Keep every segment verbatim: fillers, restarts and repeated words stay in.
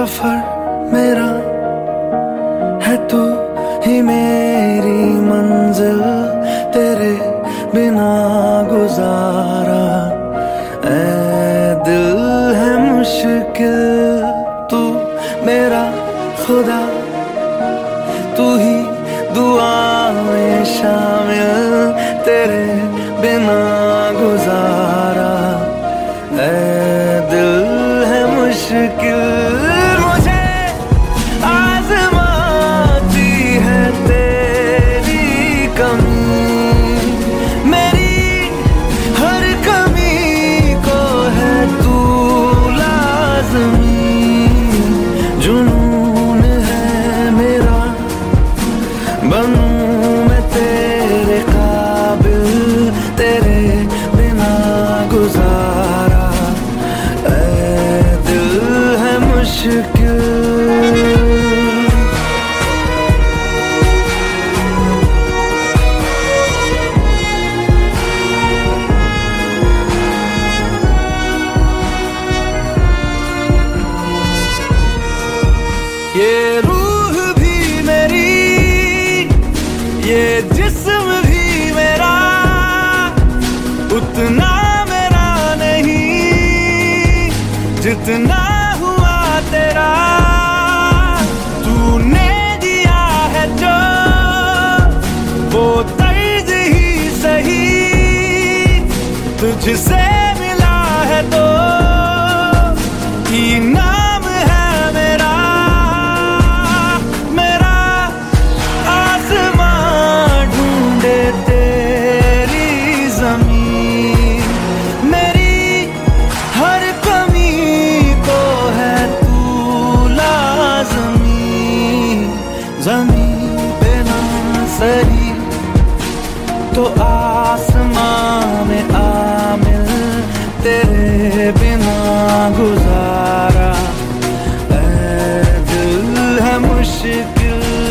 सफर मेरा है, तू ही मेरी मंजिल, तेरे बिना गुजारा ऐ दिल है मुश्किल। तू मेरा खुदा, तू ही दुआ में शामिल, तेरे बिना गुजारा ऐ दिल है मुश्किल। मुझे आज़माती है तेरी कमी, मेरी हर कमी को है तू लाज़मी। जुनून है मेरा, बनूं मैं तेरे काबिल, तेरे बिना गुजारा ऐ दिल है मुश्किल। ये रूह भी मेरी, ये जिस्म भी मेरा, उतना मेरा नहीं जितना हुआ तेरा। तूने दिया है जो वो तर्ज ही सही, तुझसे मिला है तो इनाम है मेरा। मेरा आसमां ढूंढे तेरी ज़मीन, मेरी हर कमी को है तू लाज़मी। ज़मीन पे ना सही तो आसमां में आमिल, तेरे बिना गुजारा ऐ दिल है मुश्किल।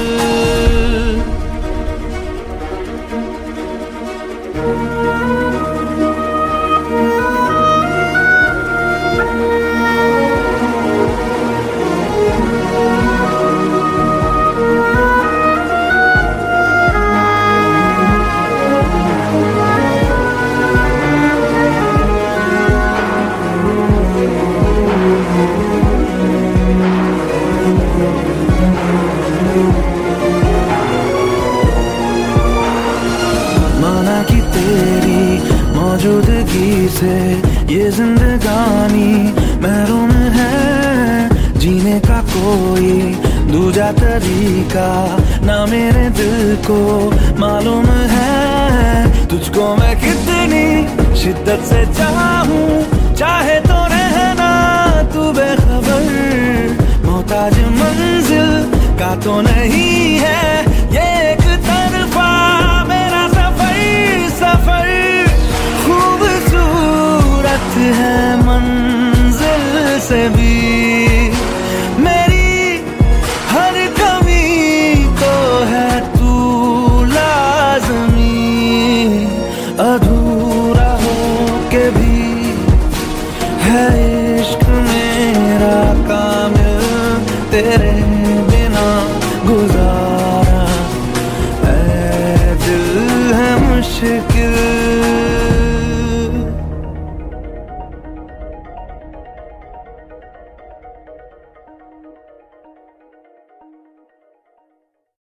माना कि तेरी मौजूदगी से ये जिंदगानी महरूम है, जीने का कोई दूजा तरीका ना मेरे दिल को मालूम है। तुझको मैं कितनी शिद्दत से चाहूं, चाहे तो रहना तू बेखबर। मोहताज मंजिल का तो नहीं है ये एक तरफा मेरा सफर। सफर खूबसूरत है मंजिल से भी, मेरी हर कमी को है तू लाज़मी। अधूरा हो के भी है इश्क मेरा कामिल, तेरे